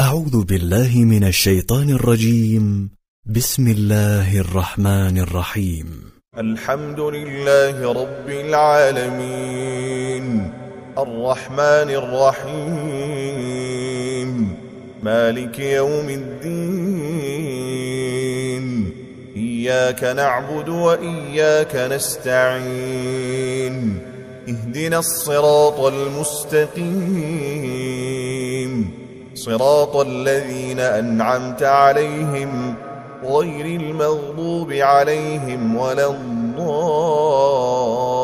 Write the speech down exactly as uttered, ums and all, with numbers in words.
أعوذ بالله من الشيطان الرجيم. بسم الله الرحمن الرحيم. الحمد لله رب العالمين، الرحمن الرحيم، مالك يوم الدين. إياك نعبد وإياك نستعين، اهدنا الصراط المستقيم، صراط الذين أنعمت عليهم غير المغضوب عليهم ولا الضالين.